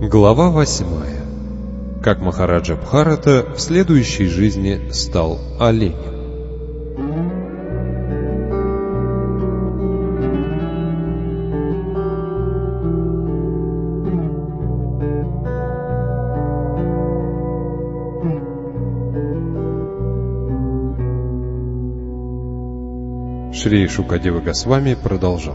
Глава 8. Как Махараджа Бхарата в следующей жизни стал оленем. Шри Шукадева Госвами продолжал.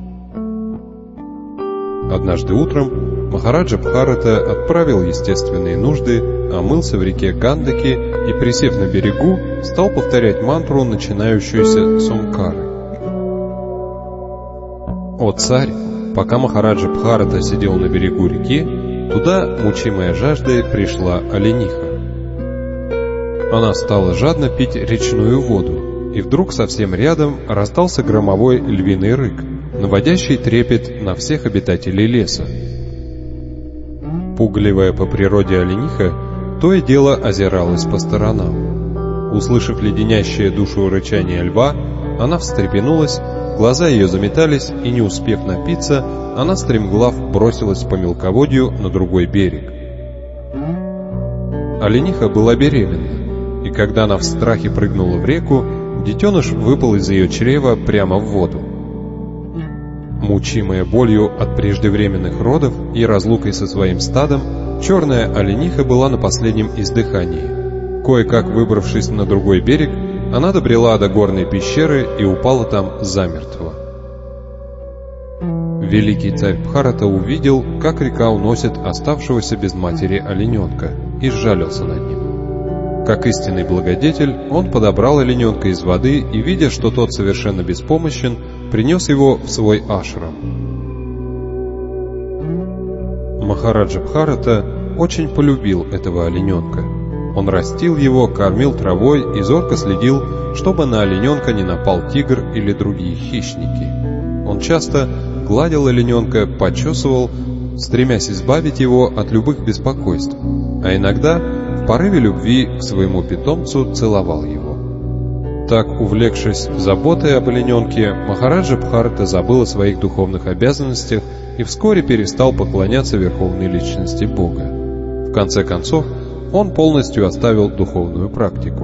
Однажды утром Махараджа Бхарата отправил естественные нужды, омылся в реке Гандаки и, присев на берегу, стал повторять мантру, начинающуюся с Омкары. «О царь!» Пока Махараджа Бхарата сидел на берегу реки, туда, мучимая жаждой, пришла олениха. Она стала жадно пить речную воду, и вдруг совсем рядом раздался громовой львиный рык, наводящий трепет на всех обитателей леса. Пугливая по природе олениха то и дело озиралась по сторонам. Услышав леденящее душу рычание льва, она встрепенулась, глаза ее заметались, и, не успев напиться, она стремглав бросилась по мелководью на другой берег. Олениха была беременна, и когда она в страхе прыгнула в реку, детеныш выпал из ее чрева прямо в воду. Мучимая болью от преждевременных родов и разлукой со своим стадом, черная олениха была на последнем издыхании. Кое-как выбравшись на другой берег, она добрела до горной пещеры и упала там замертво. Великий царь Бхарата увидел, как река уносит оставшегося без матери олененка, и сжалился над ним. Как истинный благодетель, он подобрал олененка из воды и, видя, что тот совершенно беспомощен, принес его в свой ашрам. Махараджа Бхарата очень полюбил этого олененка. Он растил его, кормил травой и зорко следил, чтобы на олененка не напал тигр или другие хищники. Он часто гладил олененка, почесывал, стремясь избавить его от любых беспокойств, а иногда в порыве любви к своему питомцу целовал его. Так, увлекшись заботой об олененке, Махараджа Бхарата забыл о своих духовных обязанностях и вскоре перестал поклоняться верховной личности Бога. В конце концов, он полностью оставил духовную практику.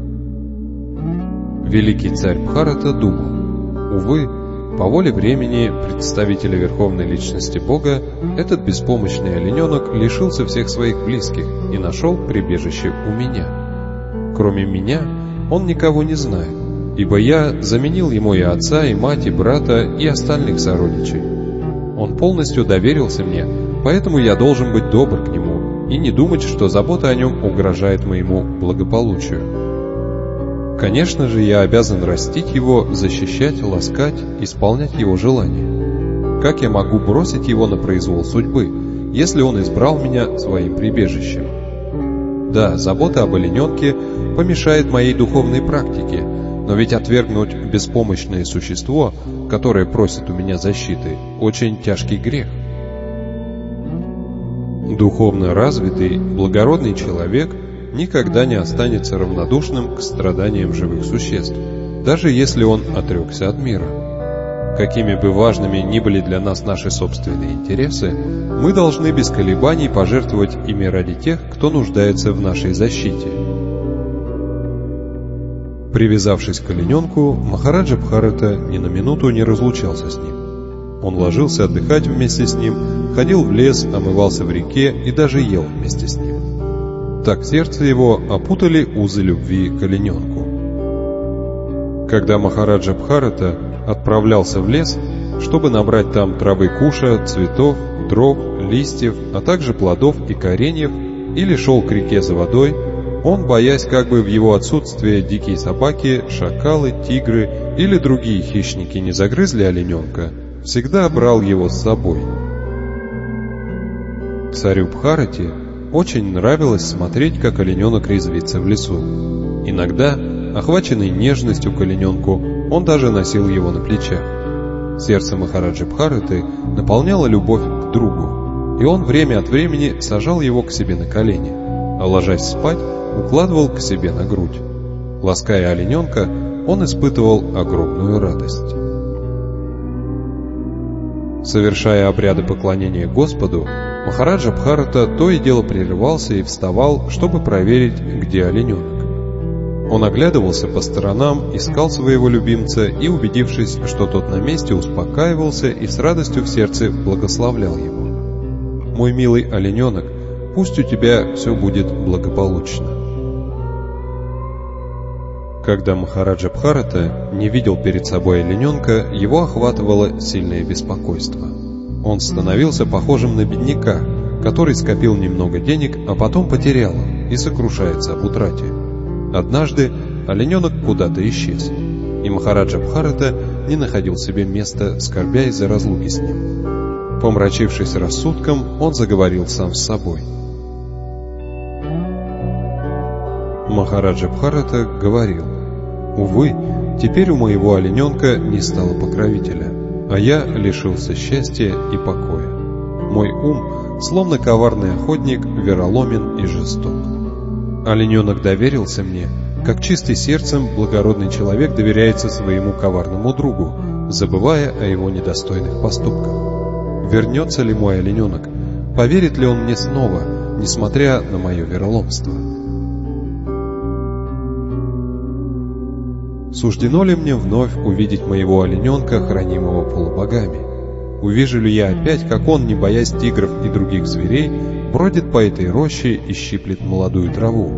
Великий царь Бхарата думал: увы, по воле времени представителя верховной личности Бога, этот беспомощный олененок лишился всех своих близких и нашел прибежище у меня. Кроме меня, он никого не знает, ибо я заменил ему и отца, и мать, и брата, и остальных сородичей. Он полностью доверился мне, поэтому я должен быть добр к нему и не думать, что забота о нем угрожает моему благополучию. Конечно же, я обязан растить его, защищать, ласкать, исполнять его желания. Как я могу бросить его на произвол судьбы, если он избрал меня своим прибежищем? Да, забота об олененке помешает моей духовной практике, но ведь отвергнуть беспомощное существо, которое просит у меня защиты, очень тяжкий грех. Духовно развитый, благородный человек никогда не останется равнодушным к страданиям живых существ, даже если он отрекся от мира. Какими бы важными ни были для нас наши собственные интересы, мы должны без колебаний пожертвовать ими ради тех, кто нуждается в нашей защите. Привязавшись к олененку, Махараджа Бхарата ни на минуту не разлучался с ним. Он ложился отдыхать вместе с ним, ходил в лес, омывался в реке и даже ел вместе с ним. Так сердце его опутали узы любви к олененку. Когда Махараджа Бхарата отправлялся в лес, чтобы набрать там травы куша, цветов, дров, листьев, а также плодов и кореньев, или шел к реке за водой, он, боясь, как бы в его отсутствие дикие собаки, шакалы, тигры или другие хищники не загрызли олененка, всегда брал его с собой. Царю Бхарате очень нравилось смотреть, как олененок резвится в лесу. Иногда, охваченный нежностью к олененку, он даже носил его на плечах. Сердце Махараджи Бхараты наполняло любовь к другу, и он время от времени сажал его к себе на колени, а ложась спать, укладывал к себе на грудь. Лаская олененка, он испытывал огромную радость. Совершая обряды поклонения Господу, Махараджа Бхарата то и дело прерывался и вставал, чтобы проверить, где олененок. Он оглядывался по сторонам, искал своего любимца и, убедившись, что тот на месте, успокаивался и с радостью в сердце благословлял его. «Мой милый олененок, пусть у тебя все будет благополучно». Когда Махараджа Бхарата не видел перед собой олененка, его охватывало сильное беспокойство. Он становился похожим на бедняка, который скопил немного денег, а потом потерял их и сокрушается об утрате. Однажды олененок куда-то исчез, и Махараджа Бхарата не находил себе места, скорбя из-за разлуки с ним. Помрачившись рассудком, он заговорил сам с собой. Махараджа Бхарата говорил: «Увы, теперь у моего олененка не стало покровителя, а я лишился счастья и покоя. Мой ум, словно коварный охотник, вероломен и жесток. Олененок доверился мне, как чистый сердцем благородный человек доверяется своему коварному другу, забывая о его недостойных поступках. Вернется ли мой олененок? Поверит ли он мне снова, несмотря на мое вероломство? Суждено ли мне вновь увидеть моего олененка, хранимого полубогами? Увижу ли я опять, как он, не боясь тигров и других зверей, бродит по этой роще и щиплет молодую траву?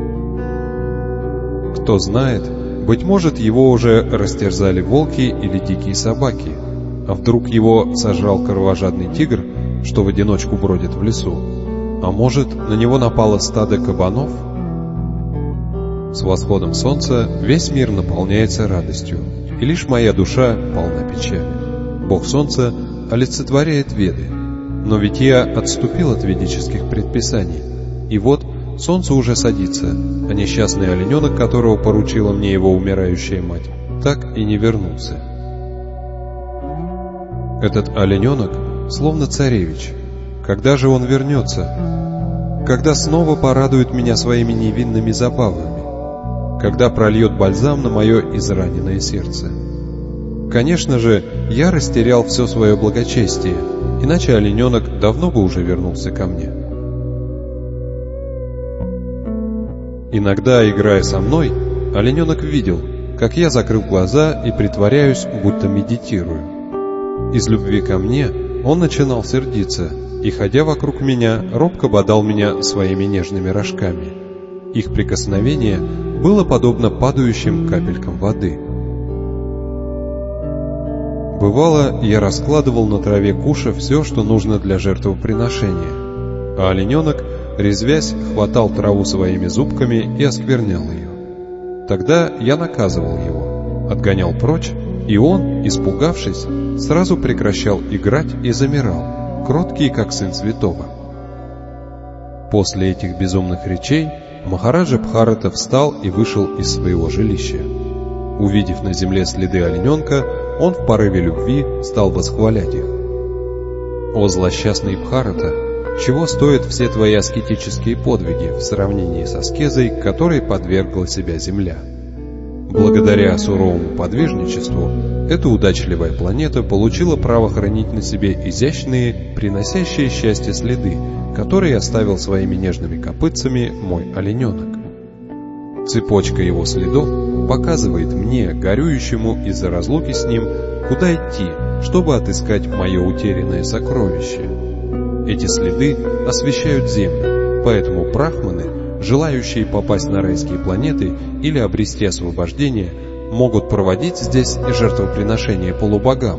Кто знает, быть может, его уже растерзали волки или дикие собаки, а вдруг его сожрал кровожадный тигр, что в одиночку бродит в лесу? А может, на него напало стадо кабанов? С восходом солнца весь мир наполняется радостью, и лишь моя душа полна печали. Бог солнца олицетворяет Веды, но ведь я отступил от ведических предписаний, и вот солнце уже садится, а несчастный олененок, которого поручила мне его умирающая мать, так и не вернулся. Этот олененок словно царевич. Когда же он вернется? Когда снова порадует меня своими невинными забавами? Когда прольет бальзам на мое израненное сердце? Конечно же, я растерял все свое благочестие, иначе олененок давно бы уже вернулся ко мне. Иногда, играя со мной, олененок видел, как я, закрыв глаза, и притворяюсь, будто медитирую. Из любви ко мне он начинал сердиться и, ходя вокруг меня, робко бодал меня своими нежными рожками. Их прикосновение было подобно падающим капелькам воды. Бывало, я раскладывал на траве куша все, что нужно для жертвоприношения, а олененок, резвясь, хватал траву своими зубками и осквернял ее. Тогда я наказывал его, отгонял прочь, и он, испугавшись, сразу прекращал играть и замирал, кроткий, как сын святого. После этих безумных речей Махараджа Бхарата встал и вышел из своего жилища. Увидев на земле следы олененка, он в порыве любви стал восхвалять их. «О злосчастный Бхарата, чего стоят все твои аскетические подвиги в сравнении с аскезой, которой подвергла себя земля? Благодаря суровому подвижничеству эта удачливая планета получила право хранить на себе изящные, приносящие счастье следы, которые оставил своими нежными копытцами мой олененок. Цепочка его следов показывает мне, горюющему из-за разлуки с ним, куда идти, чтобы отыскать мое утерянное сокровище. Эти следы освещают землю, поэтому брахманы, желающие попасть на райские планеты или обрести освобождение, могут проводить здесь жертвоприношения полубогам.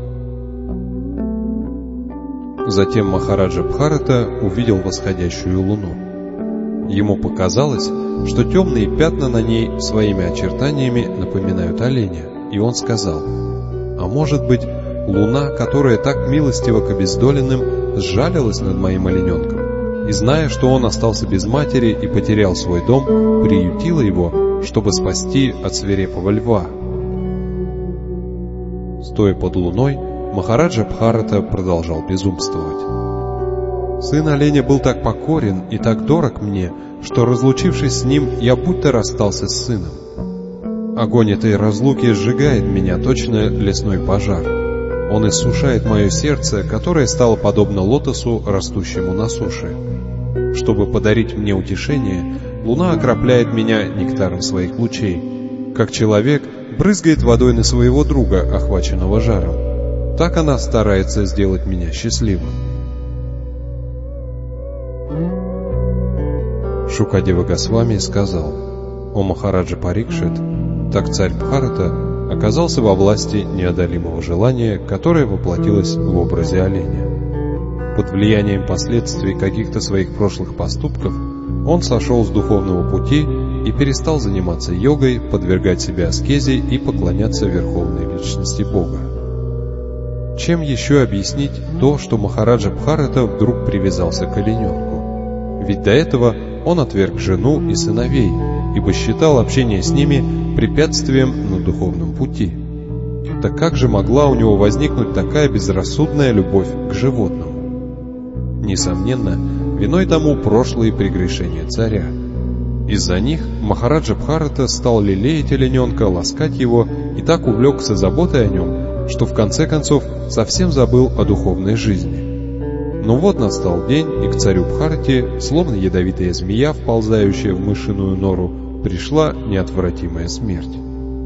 Затем Махараджа Бхарата увидел восходящую луну. Ему показалось, что темные пятна на ней своими очертаниями напоминают оленя, и он сказал: «А может быть, луна, которая так милостива к обездоленным, сжалилась над моим олененком, и, зная, что он остался без матери и потерял свой дом, приютила его, чтобы спасти от свирепого льва?» Стоя под луной, Махараджа Бхарата продолжал безумствовать. «Сын оленя был так покорен и так дорог мне, что, разлучившись с ним, я будто расстался с сыном. Огонь этой разлуки сжигает меня, точно лесной пожар. Он иссушает мое сердце, которое стало подобно лотосу, растущему на суше. Чтобы подарить мне утешение, луна окропляет меня нектаром своих лучей, как человек брызгает водой на своего друга, охваченного жаром. Так она старается сделать меня счастливым. Шукадева Госвами сказал: «О Махараджа Парикшит, так царь Бхарата оказался во власти неодолимого желания, которое воплотилось в образе оленя. Под влиянием последствий каких-то своих прошлых поступков он сошел с духовного пути и перестал заниматься йогой, подвергать себя аскезе и поклоняться верховной личности Бога. Чем еще объяснить то, что Махараджа Бхарата вдруг привязался к олененку? Ведь до этого он отверг жену и сыновей, ибо считал общение с ними препятствием на духовном пути. Так как же могла у него возникнуть такая безрассудная любовь к животному? Несомненно, виной тому прошлые прегрешения царя. Из-за них Махараджа Бхарата стал лелеять олененка, ласкать его и так увлекся заботой о нем, что в конце концов совсем забыл о духовной жизни. Но вот настал день, и к царю Бхарате, словно ядовитая змея, вползающая в мышиную нору, пришла неотвратимая смерть.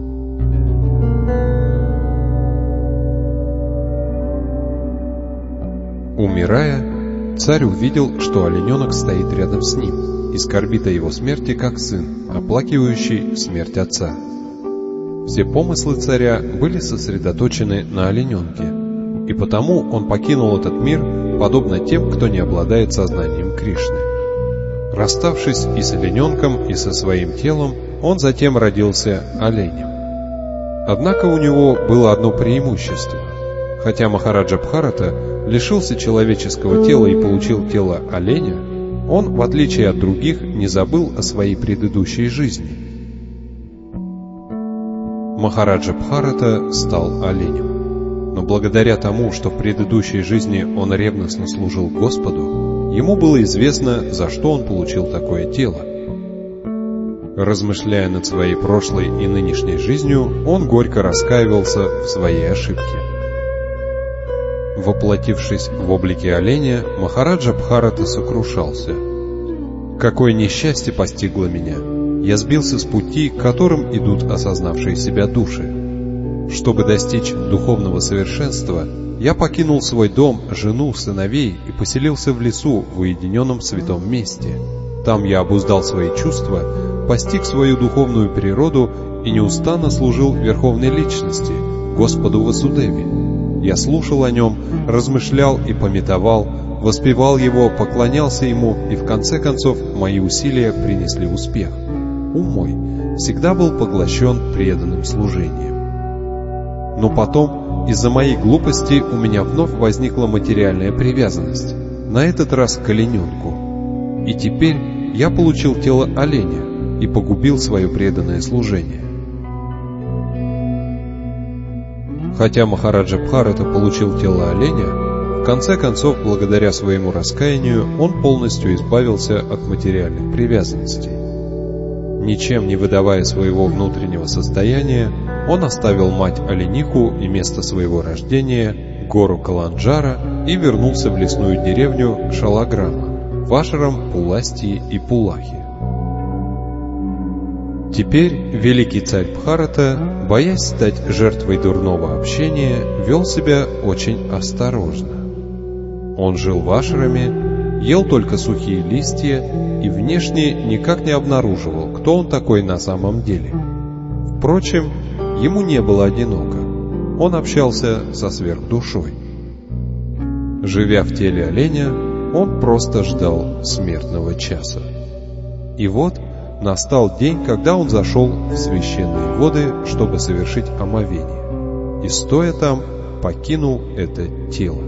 Умирая, царь увидел, что олененок стоит рядом с ним и скорбит о его смерти, как сын, оплакивающий смерть отца. Все помыслы царя были сосредоточены на олененке, и потому он покинул этот мир, подобно тем, кто не обладает сознанием Кришны. Расставшись и с олененком, и со своим телом, он затем родился оленем. Однако у него было одно преимущество. Хотя Махараджа Бхарата лишился человеческого тела и получил тело оленя, он, в отличие от других, не забыл о своей предыдущей жизни. Махараджа Бхарата стал оленем. Но благодаря тому, что в предыдущей жизни он ревностно служил Господу, ему было известно, за что он получил такое тело. Размышляя над своей прошлой и нынешней жизнью, он горько раскаивался в своей ошибке. Воплотившись в облике оленя, Махараджа Бхарата сокрушался: «Какое несчастье постигло меня! Я сбился с пути, которым идут осознавшие себя души. Чтобы достичь духовного совершенства, я покинул свой дом, жену, сыновей и поселился в лесу в уединенном святом месте. Там я обуздал свои чувства, постиг свою духовную природу и неустанно служил Верховной Личности, Господу Васудеве. Я слушал о нем, размышлял и памятовал, воспевал его, поклонялся ему, и в конце концов мои усилия принесли успех. Ум мой всегда был поглощен преданным служением. Но потом, из-за моей глупости, у меня вновь возникла материальная привязанность, на этот раз к олененку. И теперь я получил тело оленя и погубил свое преданное служение». Хотя Махараджа Бхарата получил тело оленя, в конце концов, благодаря своему раскаянию, он полностью избавился от материальных привязанностей. Ничем не выдавая своего внутреннего состояния, он оставил мать-оленику и место своего рождения, гору Каланджара, и вернулся в лесную деревню Шалаграма, в ашрам Пуластии и Пулахи. Теперь великий царь Бхарата, боясь стать жертвой дурного общения, вел себя очень осторожно. Он жил в ашраме, ел только сухие листья и внешне никак не обнаруживал, кто он такой на самом деле. Впрочем, ему не было одиноко. Он общался со сверхдушой. Живя в теле оленя, он просто ждал смертного часа. И вот настал день, когда он зашел в священные воды, чтобы совершить омовение, и, стоя там, покинул это тело.